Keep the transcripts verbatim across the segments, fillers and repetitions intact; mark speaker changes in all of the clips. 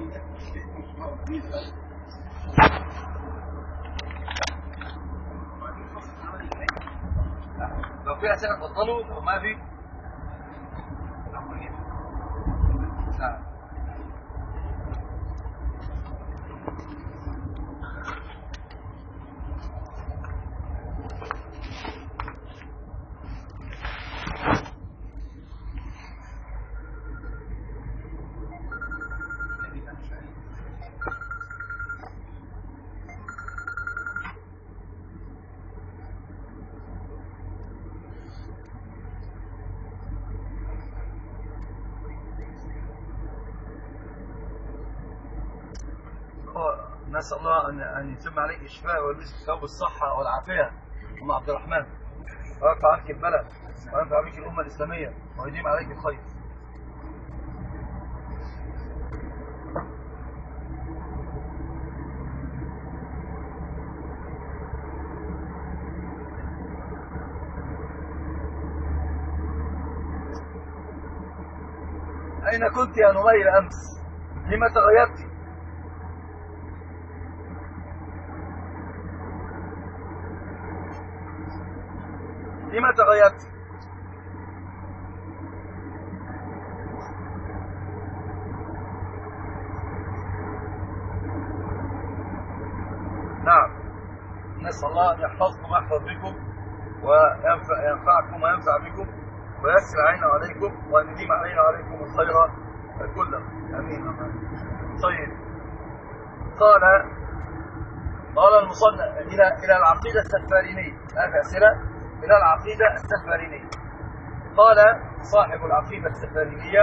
Speaker 1: لو في أسئلة اتفضلوا، لو ما في نعم. نسأل الله أن أن يتم عليك الشفاء ويلبسك ثوب الصحة والعافية. أم عبد الرحمن، ويرفع عنك البلاء وينفع بك الأمة الإسلامية ويديم عليك الخير. أين كنت يا نمير أمس؟ لما تغيرت؟ لما تغيرت؟ نعم، نسأل الله أن يحفظكم ويحفظ بكم وينفعكم وينفع بكم ويسر علينا وعليكم وأن يديم علينا وعليكم الخير كله. أمين. طيب، قال قال المصنف إلى إلى العقيدة السفارينية. هذه أسئلة إلى العقيدة السفارينية. قال صاحب العقيدة السفارينية: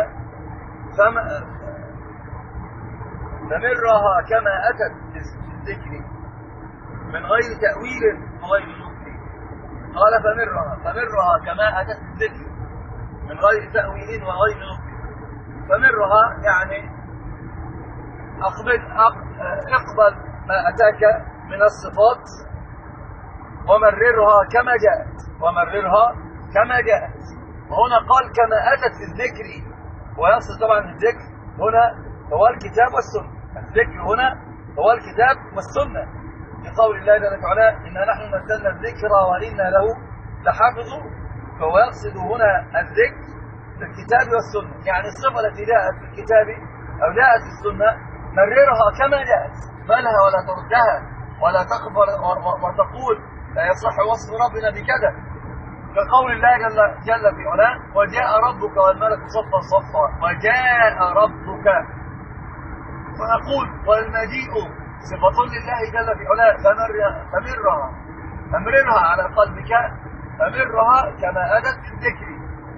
Speaker 1: فمرها كما أتت بالذكر من غير تأويل وغير نكر. قال فمرها فمرها كما أتت بالذكر من غير تأويل وغير نكر. فمرها يعني أقبل اقبل ما أتاك من الصفات ومررها كما جاءت ومررها كما جاءت. وهنا قال كما أتت في الذكر، ويقصد طبعا الذكر هنا هو الكتاب والسنة. الذكر هنا هو الكتاب والسنة، لقول الله جل وعلا: إنا نحن نزلنا الذكر وإنا له لحافظون. فهو يقصد هنا الذكر في الكتاب والسنة، يعني الصفة التي جاءت في الكتاب أو جاءت في السنة مررها كما جاءت، بلها ولا تردها ولا تقف وتقول لا يصح وصف ربنا بكذا، كقول الله جل, جل في علاه: وجاء ربك والملك صفا صفا. وجاء ربك. ونقول والمجيء صفة لله جل في علاه، فمرها فمررها على قلبك، فمرها كما أتت في الذكر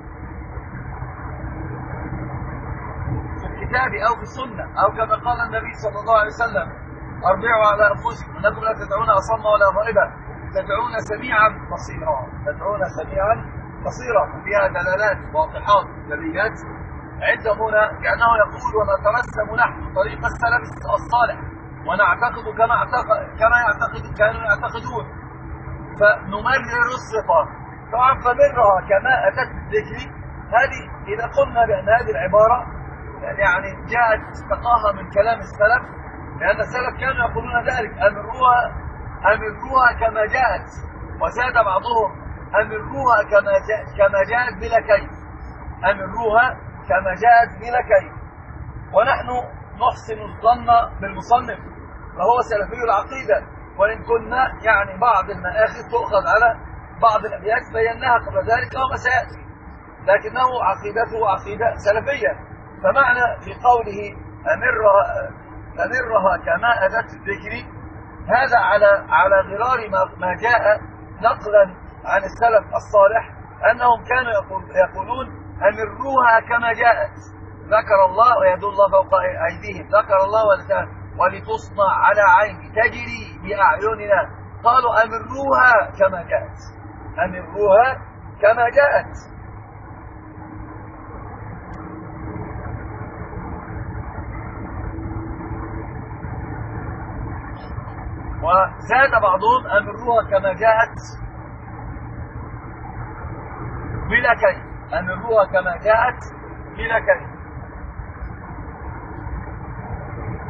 Speaker 1: في الكتاب أو في السنة، أو كما قال النبي صلى الله عليه وسلم: أربعوا على أنفسكم إنكم لا تدعون أصم ولا غائبا، تدعون سميعا بصيرا. تدعون سميعا بصيرا فيها دلالات واضحات جليات عند هنا، كأنه يقول: ونترسم نحن طريق السلف الصالح ونعتقد كما اعتقد كما يعتقد كانوا يعتقدون، فنمرر الصفة. طبعا فمرها كما أتت الذكر، هذه إذا قلنا بأن هذه العبارة يعني جاءت استقاها من كلام السلف، لأن السلف كانوا يقولون ذلك: أمروها أمروها كما جاءت. وزاد بعضهم: أمروها كما جاءت كما جاءت بلا كيف. أمروها كما جاءت بلا كيف. ونحن نحسن الظن بالمصنف، فهو سلفي العقيدة، وإن كنا يعني بعض المآخذ تؤخذ على بعض الأبيات بيناها قبل ذلك وما سيأتي، لكنه عقيدته عقيدة سلفية. فمعنى في قوله أمرها أمرها كما أتت الذكر، هذا على على غرار ما, ما جاء نقلا عن السلف الصالح أنهم كانوا يقول يقولون: أمروها كما جاءت. ذكر الله ويد الله فوق أيديهم، ذكر الله ولتصنع على عيني تجري بأعيننا. قالوا: أمروها كما جاءت. أمروها كما جاءت. وزاد بعضهم: أمروها كما جاءت بلا كيف. أمروها كما جاءت بلا كيف.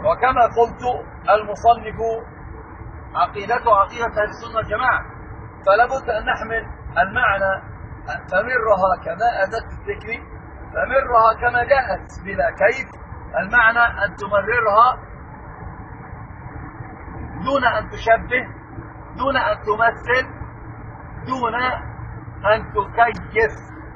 Speaker 1: وكما قلت المصنف عقيدته عقيدة أهل السنة والجماعة، فلا بد أن نحمل المعنى فمرها كما أتت الذكر، فمرها كما جاءت بلا كيف، المعنى أن تمررها دون أن تشبه، دون أن تمثل، دون أن تكيف.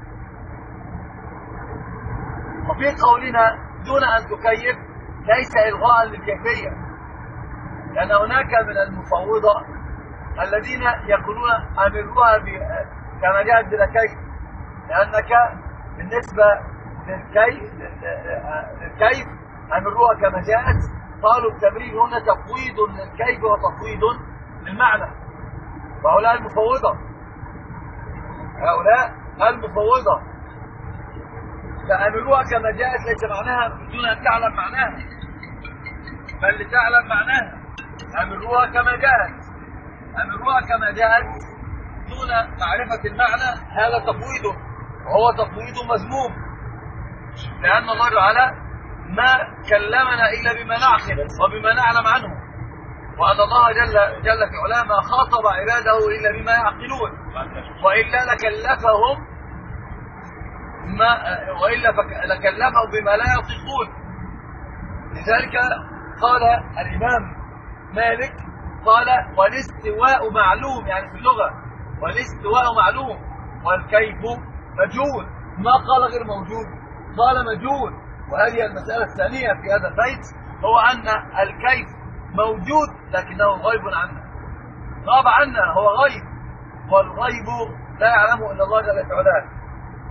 Speaker 1: وفي قولنا دون أن تكيف ليس إلغاء للكيفية، لأن هناك من المفوضة الذين يقولون أمروها كما جاءت بلا كيف، لأنك بالنسبة للكيف, للكيف أمروها كما جاءت، قالوا التمرير هنا تفويض للكيف وتفويض للمعنى. وهؤلاء المفوضة هؤلاء المفوضة فأمروها كما جاءت ليس معناها دون أن تعلم معناها، بل لتعلم معناها. أمروها كما جاءت، أمروها كما جاءت دون معرفة المعنى، هذا تفويض، وهو تفويض مذموم، لأن الله تعالى ما كلمنا إلا بما نعقل وبما نعلم عنه، وأن الله جل, جل في علاه ما خاطب عباده إلا بما يعقلون، وإلا لكلفهم ما وإلا لكلفهم بما لا يطيقون. لذلك قال الإمام مالك قال والاستواء معلوم، يعني في اللغة والاستواء معلوم والكيف مجهول، ما قال غير موجود، قال مجهول. وهذه المسألة الثانية في هذا البيت، هو أن الكيف موجود لكنه غيب عنا، غاب عنا، هو غيب، والغيب لا يعلمه إلا الله جل في علاه،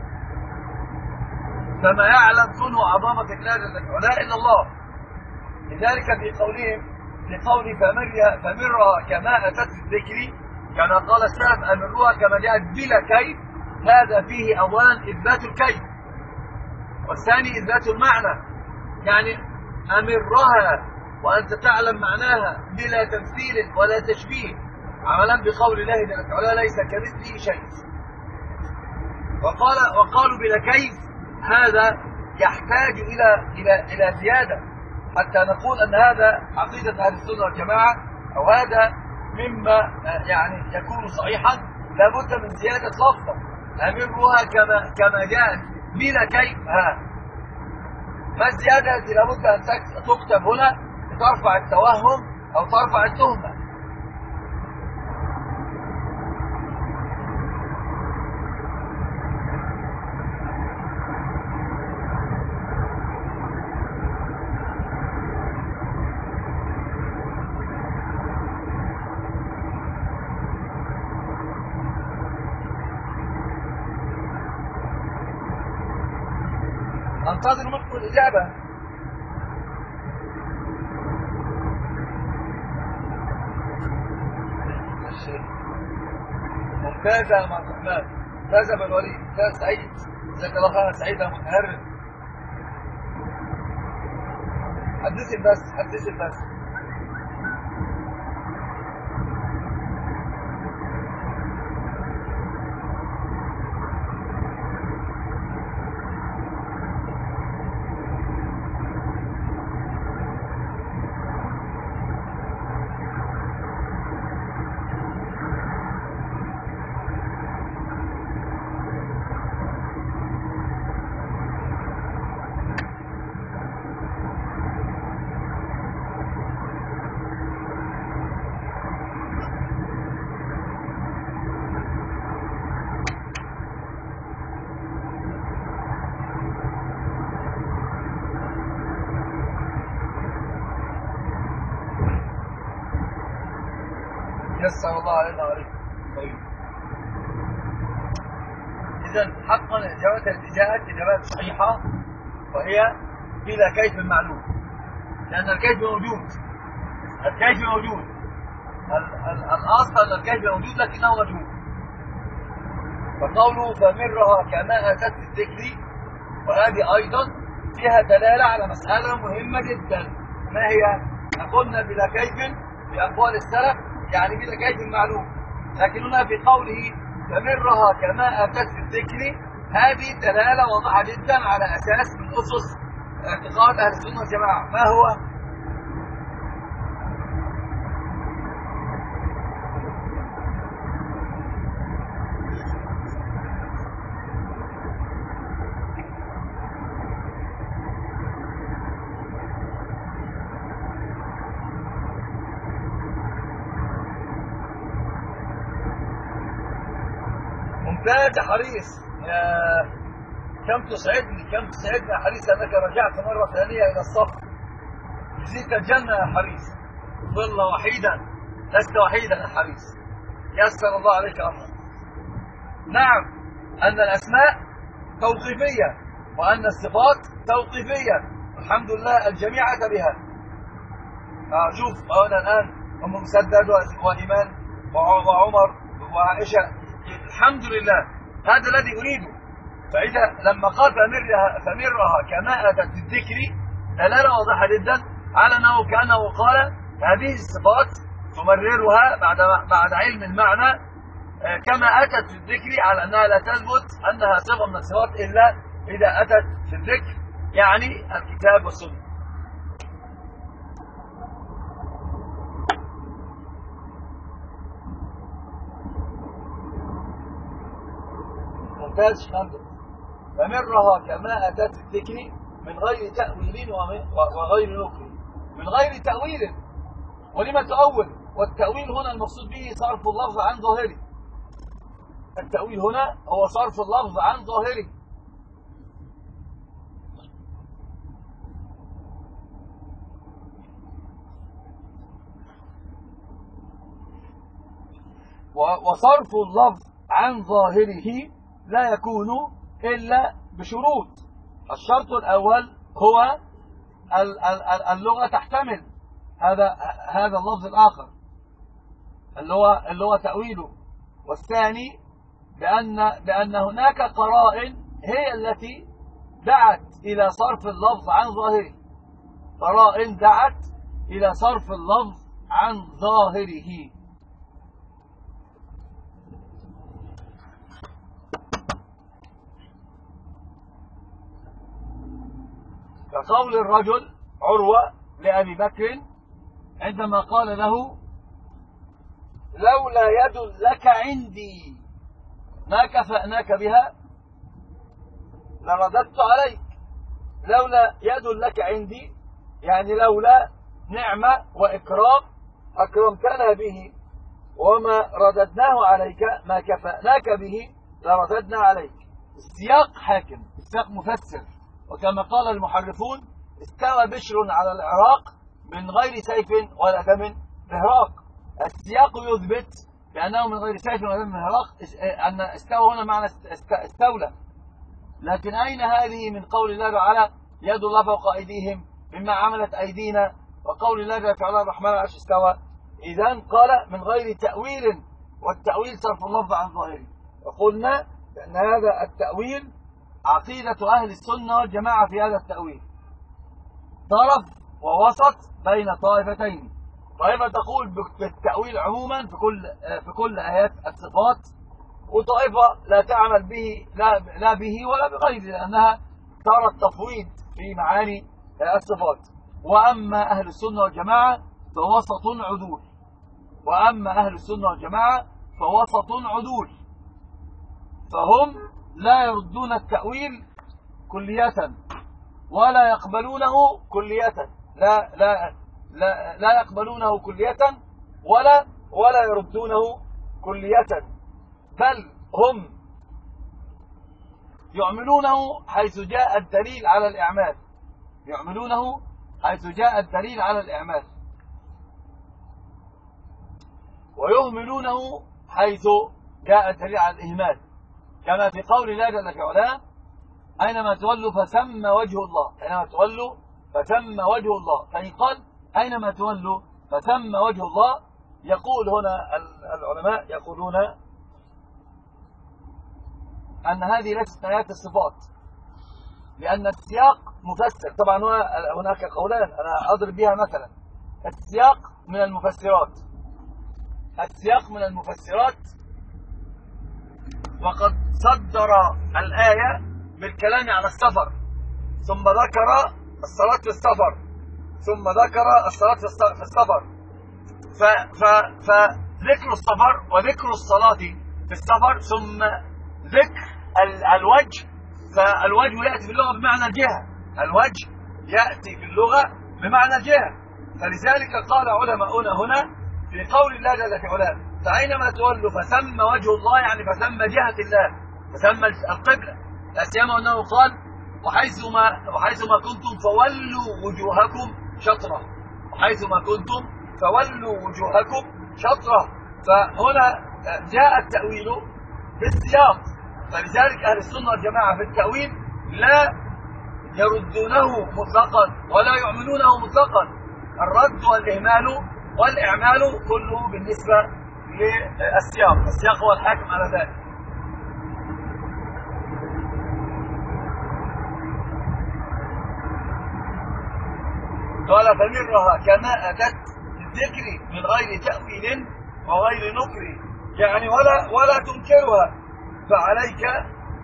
Speaker 1: فما يعلم كنه عظمة الله جل في علاه إلا الله. لذلك في قولهم في قول فمرها فمرها كما أتت في الذكر، كما قال السلف أمرها كما جاءت بلا كيف، هذا فيه أولا إثبات الكيف، والثاني إثبات المعنى، يعني أمرها وأنت تعلم معناها بلا تمثيل ولا تشبيه، عملا بقول الله جل في علاه ليس كمثله شيء. وقال وقالوا بلا كيف، هذا يحتاج إلى إلى إلى زيادة حتى نقول أن هذا عقيدة أهل السنة والجماعة، أو هذا مما يعني يكون صحيحا، لابد من زيادة لفظة أمرها كما كما جاءت بلا كيف. ها ما الزيادة التي لابد أن تكتب هنا لترفع التوهم أو ترفع التهمة؟ انتظر منكم الإجابة. ممتازة يا عبد الرحمن، ممتازة بالوليد، ممتاز سعيد، جزاك الله خيرا سعيد يا متهرب. حدثني بس حدثني بس. يسر الله علينا وعليكم. طيب إذا حقا الإجابات التي جاءت إجابات صحيحة، وهي بلا كيف معلوم، لأن الكيف موجود، الكيف موجود، الأصل أن الكيف موجود لكنه مجهول. فقوله فمرها كما أتت في الذكر، وهذه أيضا فيها دلالة على مسألة مهمة جدا، ما هي؟ قلنا بلا كيف في أقوال السلف يعني بلا كيف معلوم، لكن هنا في قوله فمرها كما أتت في الذكر، هذه دلالة واضحة جدا على أساس من أسس اعتقاد أهل السنة والجماعة. ما هو؟ زاد حريص. يا كم تسعدني كم تسعدني يا حريص أنك رجعت مرة ثانية إلى الصف. جزيت الجنة يا حريص. ظل وحيدا، لست وحيدا يا حريص. يسر الله عليك أمرك. نعم، أن الأسماء توقيفية وأن الصفات توقيفية، الحمد لله الجميع أتى بها. آه شوف أنا الآن أم مسدد وإيمان وعمر وعائشة، الحمد لله هذا الذي أريده. فإذا لما قال فمرها, فمرها كما أتت الذكر دلالة واضحة جدا على أنه كأنه قال هذه الصفات تمررها بعد بعد علم المعنى كما أتت في الذكر، على أنها لا تثبت أنها صفة من الصفات إلا إذا أتت في الذكر، يعني الكتاب والسنة. ممتاز شكرا. فمرها كما أتت في الذكر من غير تأويل وغير نكر. من غير تأويل، ولما تؤول؟ والتأويل هنا المقصود به صرف اللفظ عن ظاهره. التأويل هنا هو صرف اللفظ عن ظاهره. وصرف اللفظ عن ظاهره لا يكون إلا بشروط. الشرط الأول هو اللغة تحتمل هذا هذا اللفظ الآخر اللي هو اللي هو تأويله. والثاني بأن بأن هناك قرائن هي التي دعت إلى صرف اللفظ عن ظاهره. قرائن دعت إلى صرف اللفظ عن ظاهره. كقول الرجل عروة لأبي بكر عندما قال له لولا يد لك عندي ما كفأناك بها لرددت عليك. لولا يد لك عندي يعني لولا نعمة وإكرام أكرمتنا به وما رددناه عليك ما كفأناك به لرددنا عليك. السياق حاكم، السياق مفسر. وكما قال المحرفون استوى بشر على العراق من غير سيف ولا دم مهراق. السياق يثبت بأنه من غير سيف ولا دم مهراق، أن استوى هنا معنى استولى. لكن أين هذه من قول الله تعالى يد الله فوق أيديهم مما عملت أيدينا، وقول الله تعالى الرحمن على العرش استوى؟ إذن قال من غير تأويل، والتأويل صرف اللفظ عن ظاهره. وقلنا بأن هذا التأويل عقيدة أهل السنة والجماعة في هذا التأويل طرف ووسط بين طائفتين. طائفة تقول بالتأويل عموما في كل في كل آيات الصفات، وطائفة لا تعمل به لا لا به ولا بغيره لأنها ترى التفويض في معاني الصفات. وأما أهل السنة والجماعة فوسط عدول. وأما أهل السنة والجماعة فوسط عدول، فهم لا يردون التأويل كلية ولا يقبلونه كلية، لا لا لا, لا يقبلونه كلية ولا ولا يردونه كلية، بل هم يعملونه حيث جاء الدليل على الإعمال. يعملونه حيث جاء الدليل على الإعمال، ويهملونه حيث جاء الدليل على الإهمال، كما في قول الله جل في علاه أينما تولوا فثم وجه الله. أينما تولوا فثم وجه الله. فإن قال أينما تولوا فثم وجه الله، يقول هنا العلماء يقولون أن هذه ليست من آيات الصفات، لأن السياق مفسر. طبعا هناك قولان أنا أضرب بها مثلا. السياق من المفسرات، السياق من المفسرات، وقد صدر الآية بالكلام على السفر، ثم ذكر الصلاة في السفر، ثم ذكر الصلاة في السفر. فذكر السفر وذكر الصلاة في السفر ثم ذكر الوجه. فالوجه يأتي في اللغة بمعنى الجهة، الوجه يأتي في اللغة بمعنى الجهة. فلذلك قال علماؤنا هنا في قول الله جل في علاه فأينما تولوا فثم وجه الله، يعني فثم جهة الله. تسمى القبلة، لا سيما أنه قال وحيثما وحيثما كنتم فولوا وجوهكم شطرة، وحيثما كنتم فولوا وجوهكم شطرة. فهنا جاء التأويل بالسياق، فلذلك أهل السنة والجماعة في التأويل لا يردونه مطلقا ولا يعملونه مطلقا. الرد والإهمال والإعمال كله بالنسبة للسياق، السياق هو الحاكم على ذلك. قال فمرها كما أتت الذكر من غير تأويل وغير نكر، يعني ولا ولا تنكرها فعليك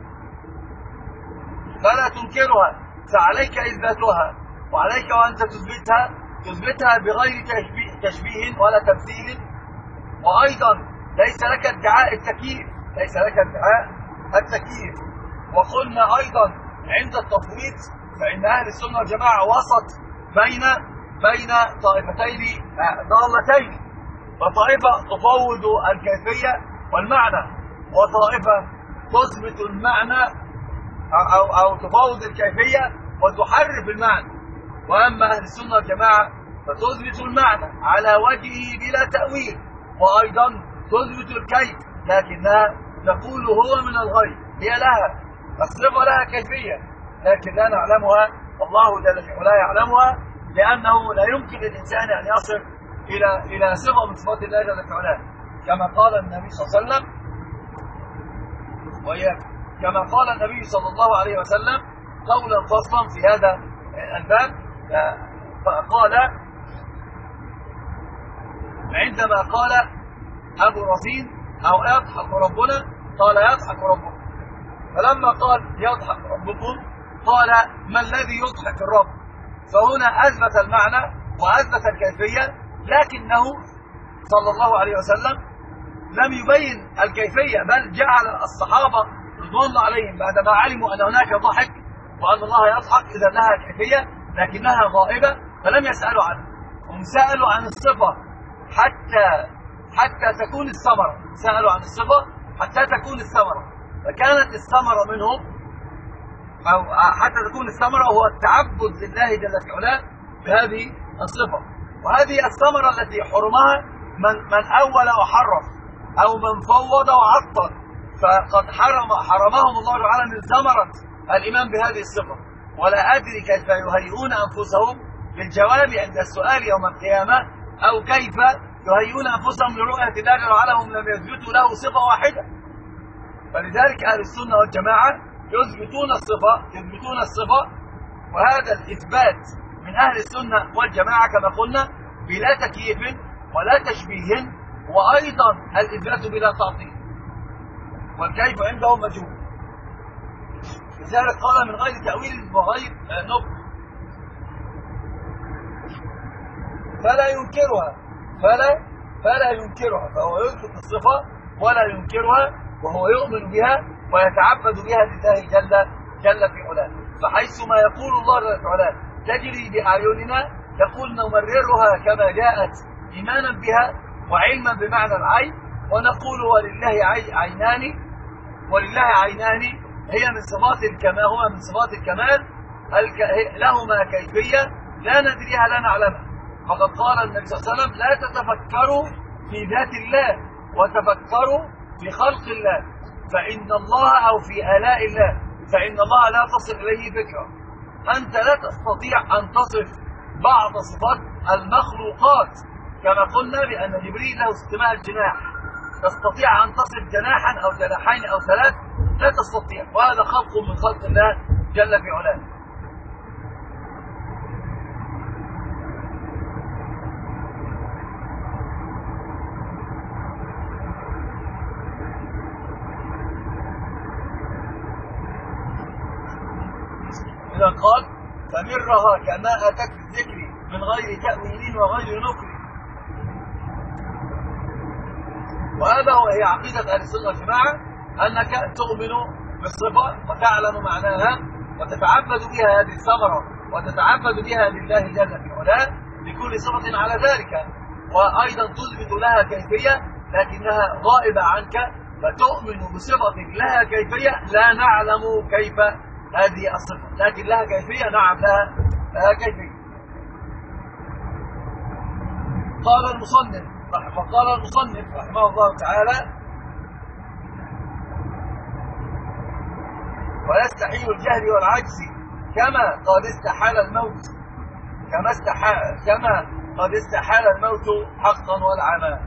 Speaker 1: فلا تنكرها فعليك إثباتها، وعليك وأنت تثبتها تثبتها بغير تشبيه, تشبيه ولا تمثيل. وأيضا ليس لك ادعاء التكييف، ليس لك ادعاء التكييف. وقلنا أيضا عند التفويض فإن أهل السنة والجماعة وسط بين بين طائفتين ضالتين، وطائفة تفوض الكيفية والمعنى، وطائفة تثبت المعنى أو أو تفوض الكيفية وتحرف المعنى. وأما أهل السنة والجماعة فتثبت المعنى على وجهه بلا تأويل، وأيضا تثبت الكيف لكنها تقول هو من الغيب، هي لها الصفة لها كيفية لكن لا نعلمها، الله جل وعلا يعلمها، لأنه لا يمكن للإنسان أن يصل إلى إلى صفة من صفات الله جل وعلا، كما قال النبي صلى الله عليه وسلم وإياك كما قال النبي صلى الله عليه وسلم قولا فصلا في هذا الباب. فقال عندما قال أبو رصين أو يضحك ربنا، قال يضحك ربكم، فلما قال يضحك ربكم قال ما الذي يضحك الرب؟ فهنا أثبت المعنى وأثبت الكيفية، لكنه صلى الله عليه وسلم لم يبين الكيفية، بل جعل الصحابة رضوان الله عليهم بعدما علموا أن هناك ضحك وأن الله يضحك إذا لها كيفية لكنها غائبة فلم يسألوا عنها، هم سألوا عن الصفة حتى حتى تكون الثمرة، سألوا عن الصفة حتى تكون الثمرة، فكانت الثمرة منهم أو حتى تكون الثمرة هو التعبد لله جل وعلا بهذه الصفة. وهذه الثمرة التي حرمها من من أول وحرف أو من فوض وعطل، فقد حرم حرمهم الله تعالى من ثمرة الإيمان بهذه الصفة. ولا أدري كيف يهيئون أنفسهم للجواب عند السؤال يوم القيامة، أو كيف يهيئون أنفسهم لرؤية الله جل وعلا هم لم يثبتوا له صفة واحدة. فلذلك أهل السنة والجماعة يثبتون الصفة يثبتون الصفة وهذا الإثبات من أهل السنة والجماعة كما قلنا بلا تكييف ولا تشبيه، وأيضا الإثبات بلا تعطيل، والكيف عندهم مجهول. لذلك قال من غير تأويل وغير نكر، فلا ينكرها فلا فلا ينكرها فهو يثبت الصفة ولا ينكرها، وهو يؤمن بها ويتعبد بها لله جل جل في علاه. فحيثما يقول الله جل في علاه تجري بأعيننا يقول نمررها كما جاءت إيمانا بها وعلما بمعنى العين، ونقول ولله عينان ولله عينان هي من صفات الكمال، هما من صفات الكمال لهما كيفية لا ندريها لا نعلمها. فقد قال النبي صلى الله عليه وسلم لا تتفكروا في ذات الله وتفكروا في خلق الله، فإن الله أو في آلاء الله فإن الله لا تصل إليه فكرة. أنت لا تستطيع أن تصف بعض صفات المخلوقات، كما قلنا بأن جبريل له ستمائة جناح، تستطيع أن تصف جناحا أو جناحين أو ثلاث؟ لا تستطيع، وهذا خلق من خلق الله جل في علاه. إذا قال فمرها كما أتت الذكر من غير تأويل وغير نكر، وهذا هو هي عقيدة أهل السنة والجماعة، أنك تؤمن بالصفة وتعلم معناها وتتعبد بها هذه الثمرة وتتعبد بها لله جل في علاه بكل صفة على ذلك، وأيضا تثبت لها كيفية لكنها غائبة عنك فتؤمن بصفة لها كيفية لا نعلم كيف هذه الصفة، لكن لها كيفية، نعم لها, لها كيفية. قال المصنف وقال المصنف رحمه الله تعالى: ويستحيل الجهل والعجز كما قد استحال الموت كما استحال كما قد استحال الموت حقا والعمى.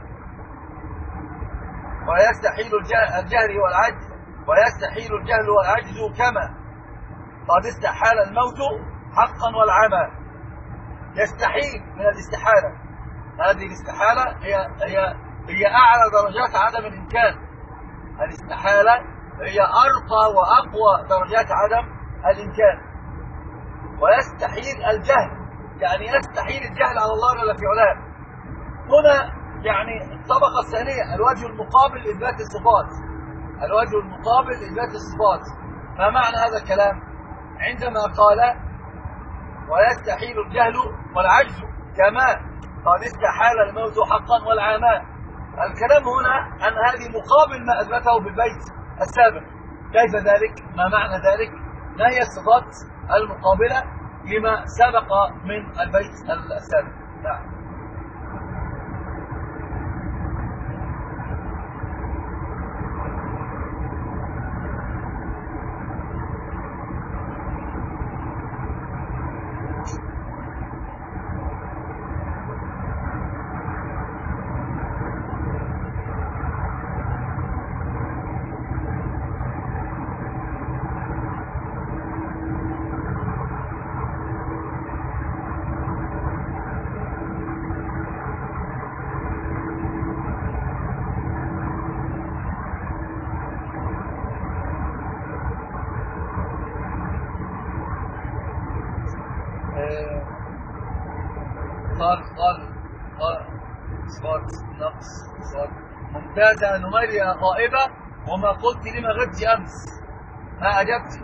Speaker 1: ويستحيل الجهل والعجز ويستحيل الجهل والعجز كما قد استحال الموت حقا والعمى. يستحيل من الاستحالة، هذه الاستحالة هي هي هي أعلى درجات عدم الإمكان. الاستحالة هي أرقى وأقوى درجات عدم الإمكان. ويستحيل الجهل يعني يستحيل الجهل على الله جل في علاه. هنا يعني الطبقة الثانية الوجه المقابل لإثبات الصفات، الوجه المقابل لإثبات الصفات. ما معنى هذا الكلام؟ عندما قال ويستحيل الجهل والعجز كما قد استحال الموت حقا والعمى، الكلام هنا أن هذه مقابل ما أثبته في البيت السابق. كيف ذلك؟ ما معنى ذلك؟ ما هي الصفات المقابلة لما سبق من البيت السابق؟ نعم. قال قال قال صفات نقص صفات ممتازة نميرها غائبة. وما قلت لما غبت أمس؟ ما أجبت.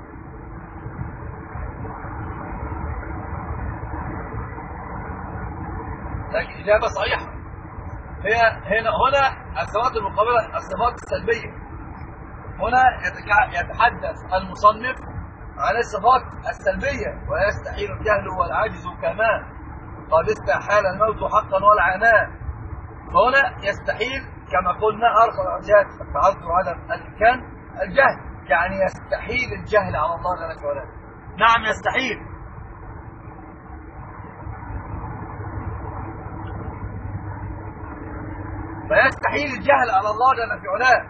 Speaker 1: لكن إجابة صحيحة. هي هنا هنا الصفات المقابلة الصفات السلبية. هنا يتحدث المصنف عن الصفات السلبية. ويستحيل الجهل والعجز كما قد استحال الموت حقا والعناء. فهنا يستحيل كما قلنا أرقى درجات التعذر عدم الإمكان الجهل، يعني يستحيل الجهل على الله جل وعلا. نعم يستحيل. فيستحيل الجهل على الله جل وعلا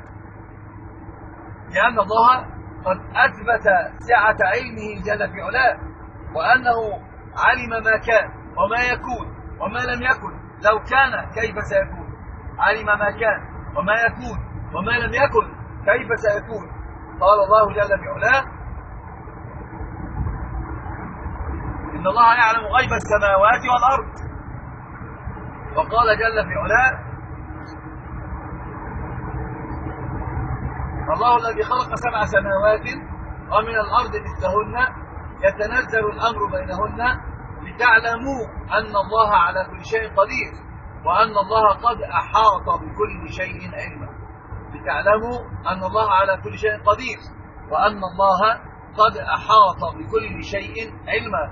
Speaker 1: لأن الله قد أثبت سعة علمه جل في علاه، وأنه علم ما كان وما يكون وما لم يكن. لو كان كيف سيكون؟ علم ما كان وما يكون وما لم يكن كيف سيكون. قال الله جل في علاه: إن الله يعلم غيب السماوات والأرض. وقال جل في علاه: الله الذي خلق سبع سماوات ومن الأرض مثلهن يتنزل الأمر بينهن لتعلموا أن الله على كل شيء قدير وأن الله قد أحاط بكل شيء علما. لتعلموا أن الله على كل شيء قدير وأن الله قد أحاط بكل شيء علما.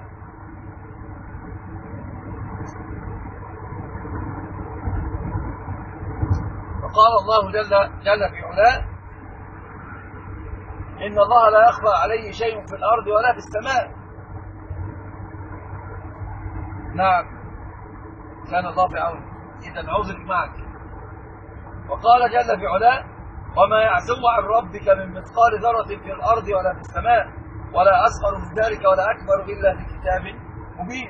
Speaker 1: وقال الله جل, جل في علاه: إن الله لا يخفى عليه شيء في الأرض ولا في السماء. نعم كان الله في عون. إذا عذرك معك. وقال جل في علاه: وما يعزب عن ربك من مثقال ذرة في الأرض ولا في السماء ولا أصغر من ذلك ولا أكبر إلا في كتاب مبين.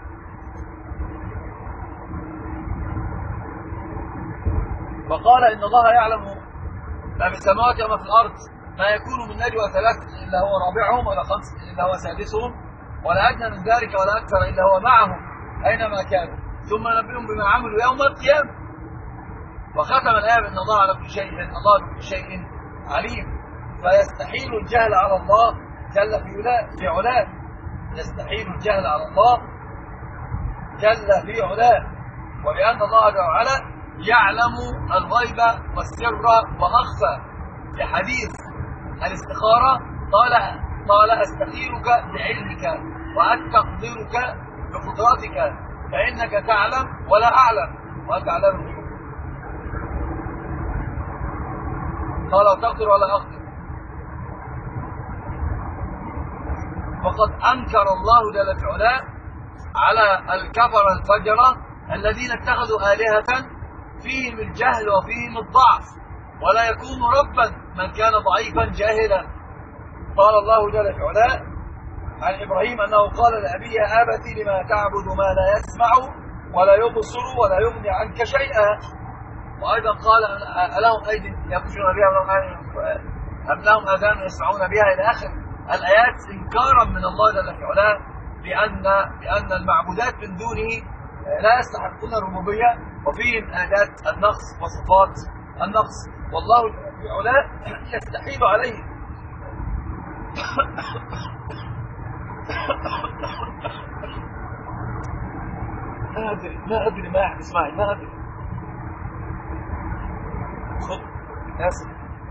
Speaker 1: وقال: إن الله يعلم ما في السماوات وما في الأرض، ما يكون من نجوى ثلاث إلا هو رابعهم ولا خمسة إلا هو سادسهم ولا أدنى من ذلك ولا أكثر إلا هو معهم أينما كانوا ثم نبئهم بما عملوا يوم القيامة. وختم الآية بأن الله على كل شيء الله بكل شيء عليم. فيستحيل الجهل على الله جل في علاه. يستحيل الجهل على الله جل في علاه، وبأن الله جل وعلا يعلم الغيب والسر وأخفى. في حديث الاستخارة قال قال أستخيرك بعلمك وأستقدرك بقدرتك فإنك تعلم ولا أعلم وأنت علام الغيوب. قال تقدر ولا أقدر. وقد أنكر الله جل في علاه على الكفر الفجرة الذين اتخذوا آلهة فيهم الجهل وفيهم الضعف، ولا يكون ربا من كان ضعيفا جاهلا. قال الله جل في علاه عن إبراهيم أنه قال لأبيه يا أبت لما تعبد ما لا يسمع ولا يبصر ولا يغني عنك شيئا. وأيضا قال ألهم أيدي يبطشون بها أم لهم آذان يسمعون بها إلى آخر الآيات، إنكارا من الله جل في علاه بأن بأن المعبودات من دونه لا يستحقون الربوبية وفيهم آيات النقص وصفات النقص، والله جل في علاه يستحيل عليه ما أدري ما أدري ما يحدث معي ما أدري. خذ آسف.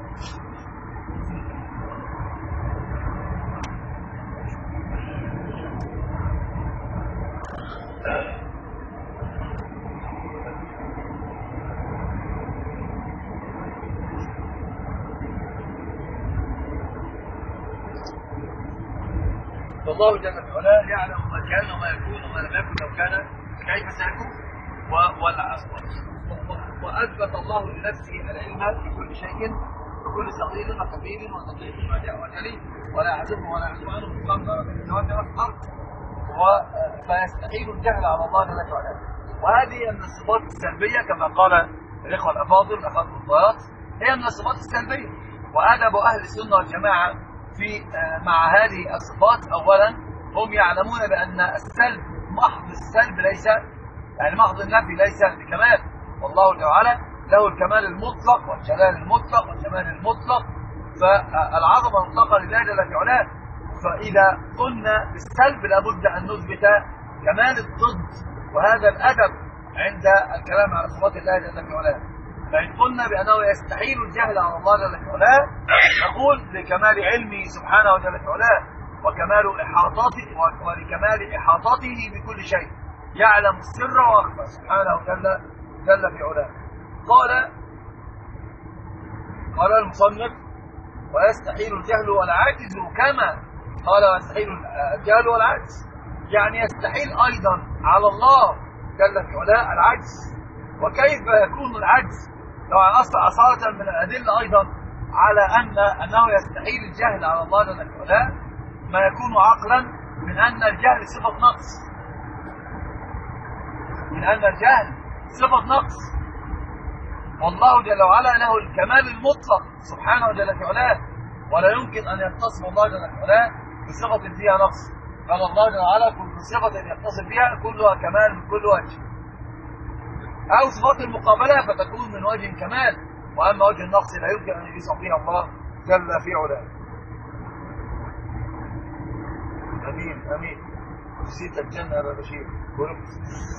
Speaker 1: فالله جل في علاه يعلم ما كان وما يكون وما لم يكن لو كان كيف سيكون، وأثبت الله لنفسه العلم بكل شيء بكل صغير وكبير ودقيق وجلي ولا يعزبه ولا يعزب عنه مثقال في السماوات ولا في الأرض، فيستحيل الجهل على الله جل وعلا. وهذه من الصفات السلبية كما قال الإخوة الأفاضل الأخوات الفضليات، هي من الصفات السلبية. وأدب أهل السنة والجماعة في مع هذه الصفات أولا هم يعلمون بأن السلب محض السلب ليس يعني محض النفي ليس بكمال، والله تعالى له الكمال المطلق والجلال المطلق والجمال المطلق، فالعظمة المطلقة لله جل في علاه. فإذا قلنا بالسلب لابد أن نثبت كمال الضد، وهذا الأدب عند الكلام على صفات الله جل في علاه. فإن قلنا بأنه يستحيل الجهل على الله جل في علاه نقول لكمال علمه سبحانه وجل في علاه وكمال إحاطته ولكمال إحاطته بكل شيء، يعلم السر وأخفى سبحانه جل جل في علاه. قال قال المصنف ويستحيل الجهل والعجز كما قال ويستحيل الجهل والعجز، يعني يستحيل أيضا على الله جل في علاه العجز. وكيف يكون العجز لو أصل أصالة من الأدلة أيضا على أن أنه يستحيل الجهل على الله جل في علاه ما يكون عقلا من أن الجهل صفة نقص، من أن الجهل صفة نقص، والله جل وعلا له الكمال المطلق سبحانه جل في علاه، ولا يمكن أن يتصف الله جل في علاه بصفة فيها نقص. قال الله جل وعلا كل صفة يتصف بها كلها كمال من كل وجه، أو صفات المقابلة فتكون من وجه كمال، وأما وجه النقص لا يمكن أن يصف فيها الله جل في علاه. أمين أمين. نسيت الجنة يا بشير ورفت.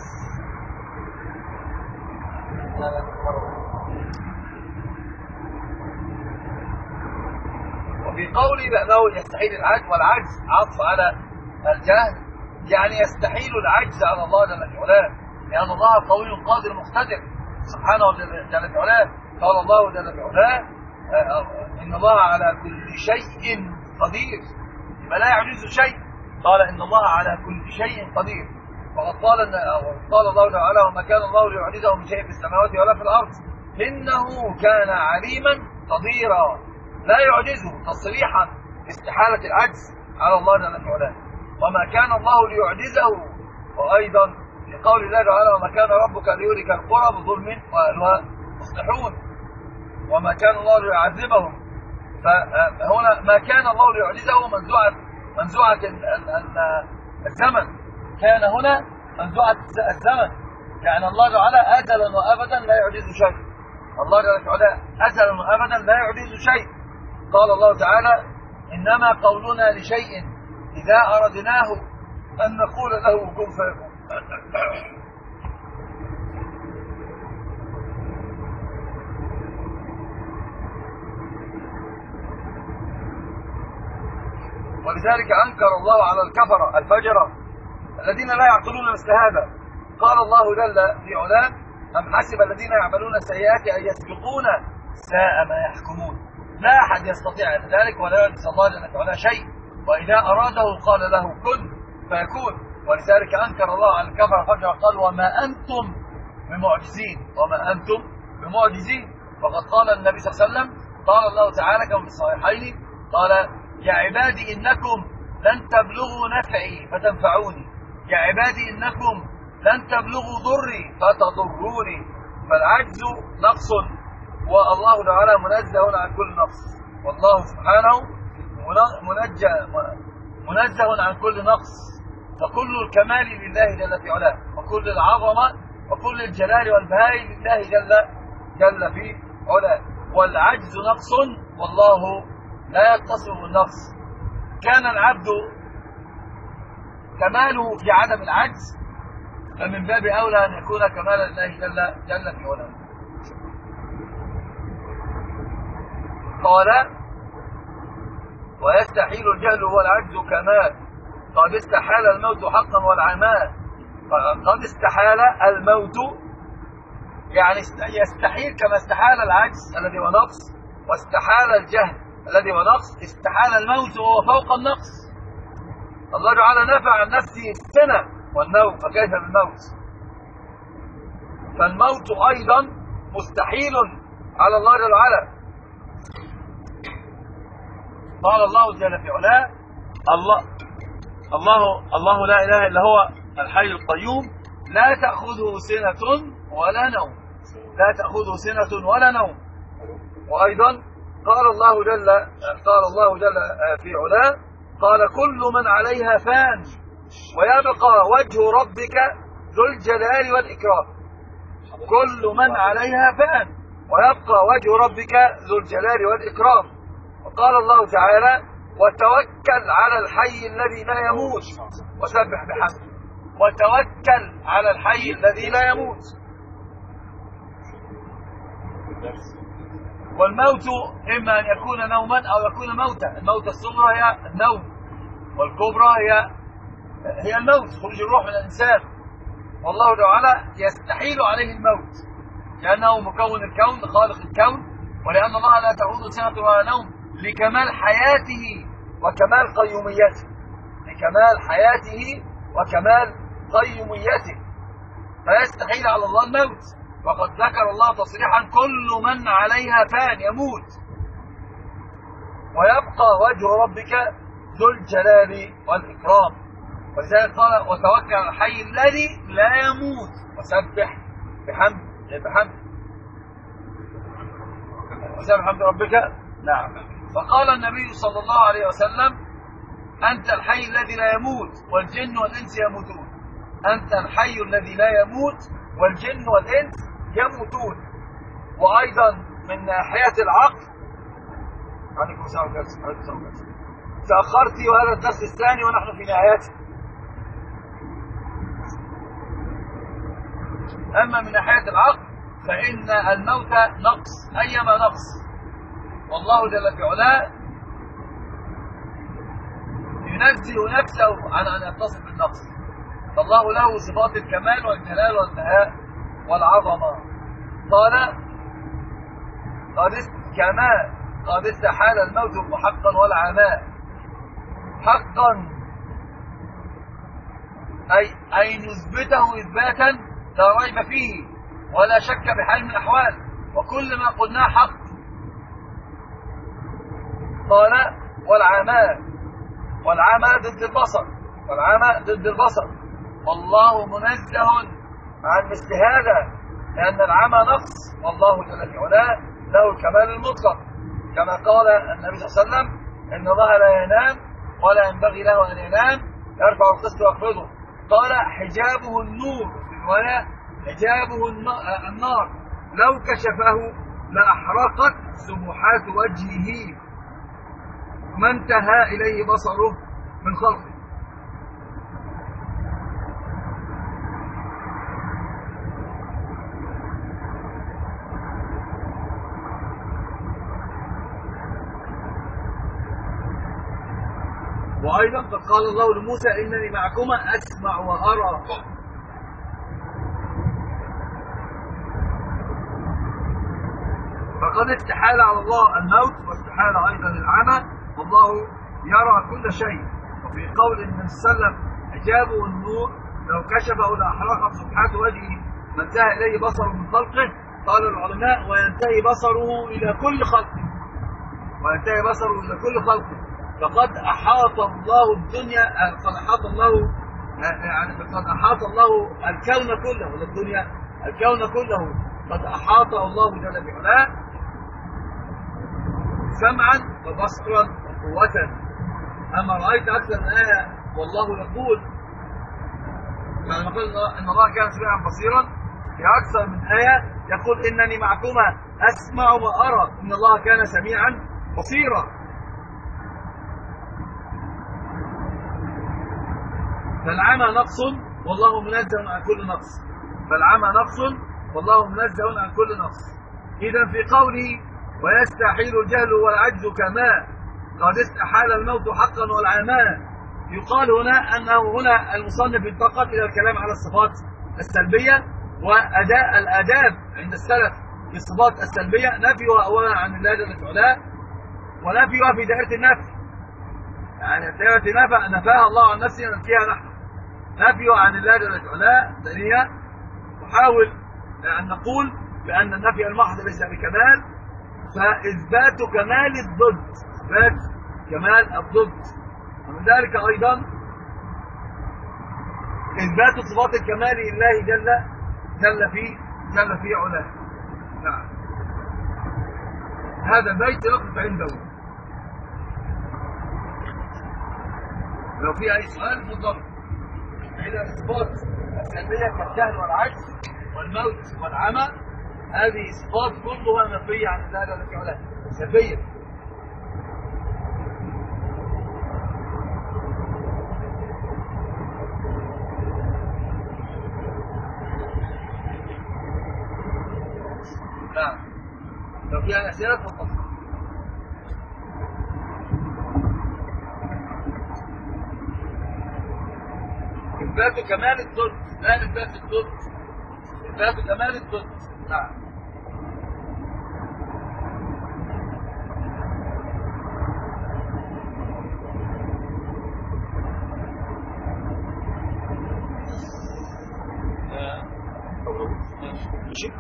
Speaker 1: وفي قوله بأنه يستحيل العجز، والعجز عطف على الجهل، يعني يستحيل العجز على الله جل في علاه، لأن الله قوي قادر مقتدر سبحانه جل في علاه. قال الله جل في علاه إن الله على كل شيء قدير، يبقى لا يعجزه شيء. قال إن الله على كل شيء قدير، وقد قال قال الله تعالى وما كان الله ليعجزه من شيء في السماوات ولا في الأرض إنه كان عليما قديرا، لا يعجزه تصريحا استحالة العجز على الله جل وعلا. وما كان الله ليعجزه، وأيضا لقول الله تعالى وما كان ربك ليهلك القرى بظلم وأهلها مصلحون، وما كان الله ليعذبهم. فهنا ما كان الله ليعجزه منزوعة منزوعة الزمن، كان هنا منزوعة الزمن، يعني الله تعالى أزلا وأبدا لا يعجز شيء، الله تعالى أزلا وأبدا لا يعجز شيء. قال الله تعالى إنما قولنا لشيء إذا أردناه أن نقول له كن فيكون. ولذلك أنكر الله على الكفرة الفجرة الذين لا يعقلون مثل هذا. قال الله جل في علاه: أم حسب الذين يعملون السيئات أن يسبقونا ساء ما يحكمون. لا أحد يستطيع ذلك ولا ينسى الله جل في علاه شيء، وإذا أراده قال له كن فيكون. ولذلك أنكر الله على الكفرة الفجرة، قال: وما أنتم بمعجزين، وما أنتم بمعجزين. وقد قال النبي صلى الله عليه وسلم، قال الله تعالى كما في الصحيحين، قال: يا عبادي إنكم لن تبلغوا نفعي فتنفعوني، يا عبادي إنكم لن تبلغوا ضري فتضروني. فالعجز نقص، والله تعالى منزه عن كل نقص، والله سبحانه منجى منزه عن كل نقص. فكل الكمال لله جل في علاه، وكل العظمة وكل الجلال والبهاء لله جل جل في علاه. والعجز نقص، والله لا يتصف بالنقص. كان العبد كماله في عدم العجز، فمن باب أولى أن يكون كمال الله جل جل في علاه. قال: ويستحيل الجهل هو العجز كمال، قد استحال الموت حقا والعماء. قد استحال الموت يعني يستحيل، كما استحال العجز الذي هو نقص، واستحال الجهل الذي هو نقص، استحال الموت وهو فوق النقص. الله تعالى نفى عن نفسه السنة والنوم، فكيف بالموت؟ فالموت أيضا مستحيل على الله جل وعلا. قال الله جل في علاه: الله الله الله لا اله الا هو الحي القيوم لا تأخذه سنة ولا نوم، لا تأخذه سنة ولا نوم. وأيضا قال الله جل قال الله جل في علاه: قال: كل من عليها فان ويبقى وجه ربك ذو الجلال والإكرام. كل من عليها فان ويبقى وجه ربك ذو الجلال والإكرام. وقال الله تعالى: وتوكل على الحي الذي لا يموت وسبح بحمده. وتوكل على الحي الذي لا يموت. والموت إما أن يكون نوما أو يكون موتا. الموت الصغرى هي النوم، والكبرى هي هي الموت، خروج الروح من الإنسان. والله تعالى يستحيل عليه الموت، لأنه مكون الكون، خالق الكون، ولأن الله لا تأخذه سنة ولا نوم، لكمال حياته وكمال قيوميته، لكمال حياته وكمال قيوميته، فيستحيل على الله الموت. وقد ذكر الله تصريحا: كل من عليها فان يموت ويبقى وجه ربك ذو الجلال والإكرام. ولذلك قال: وتوكل على الحي الذي لا يموت وسبح بحمده بحمده وسبح بحمد ربك. نعم. فقال النبي صلى الله عليه وسلم: أنت الحي الذي لا يموت والجن والإنس يموتون. أنت الحي الذي لا يموت والجن والإنس يموتون. وأيضا من ناحية العقل، عليكم السلام عليكم تأخرت وهذا الدرس الثاني ونحن في نهايته. أما من ناحية العقل فإن الموت نقص، أيما نقص. والله جل في علاه ينزه نفسه عن أن يتصف بالنقص، فالله له صفات الكمال والجلال والبهاء والعظمة. قال: قد كما قد استحال الموت حقا والعماء. حقا أي أي نثبته إثباتا لا ريب فيه ولا شك بحال من الأحوال، وكل ما قلناه حق. قال: والعماء، والعمى ضد البصر، والعمى ضد البصر، والله منزه عن مثل هذا، لأن العمى نقص، والله جل في علاه له الكمال المطلق، كما قال النبي صلى الله عليه وسلم: إن الله لا ينام ولا ينبغي له أن ينام، يرفع القسط ويخفضه. قال: حجابه النور، في الرواية حجابه النار، لو كشفه لأحرقت سمحات وجهه ما انتهى إليه بصره من خلقه. وأيضا قد قال الله لموسى إنني معكما أسمع وأرى. فقد استحال على الله الموت واستحال أيضا العمى، والله يرى كل شيء. وفي قول النبي صلى الله عليه وسلم حجابه النور لو كشفه لأحرقت سبحات وجهه ما انتهى إليه بصره من خلقه. قال العلماء وينتهي بصره إلى كل خلقه، وينتهي بصره إلى كل خلقه. فقد أحاط الله الدنيا، قد أحاط الله يعني قد أحاط الله الكون كله، ولا الدنيا الكون كله قد أحاطه الله جل في علاه سمعا وبصرا وقوة. أما رأيت أكثر من آية والله يقول لما قال إن الله كان سميعا بصيرا، في أكثر من آية يقول إنني معكما أسمع وأرى، إن الله كان سميعا بصيرا. فالعمى نقص والله منزه عن كل نقص، فالعمى نقص والله منزه عن كل نقص. إذا في قوله ويستحيل الجهل والعجز كما قد استحال الموت حقا والعمى، يقال هنا أنه هنا المصنف انتقل إلى الكلام على الصفات السلبية وأداء الآداب عند السلف في الصفات السلبية، نفيها أولا عن الله جل وعلا ونفيها في دائرة النفي، يعني دائرة النفي نفاها الله عن نفسه ننفيها نحن. نفيها عن الله جل وعلا ثانية، نحاول أن نقول بأن النفي المحض ليس بكمال، فإثبات كمال الضد، إثبات كمال الضد. ومن ذلك أيضا إثبات صفات الكمال لله جل جل في جل في علاه. نعم، هذا البيت يقف عنده. لو في أي سؤال تفضل. إلى الصفات السلبية كالجهل والعجز والموت والعمى، هذه صفات كلها نفية عن الله جل في علاه، سلبية. نعم، لو في أسئلة تفضل. إثبات كمال الضد، لا إثبات الضد، إثبات كمال الضد. نعم. ماشي.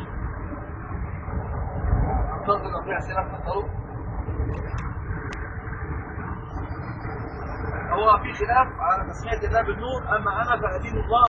Speaker 1: تفضل لو في أسئلة تفضلوا. هو في خلاف على تسمية الله بالنور، أما أنا فأدين الله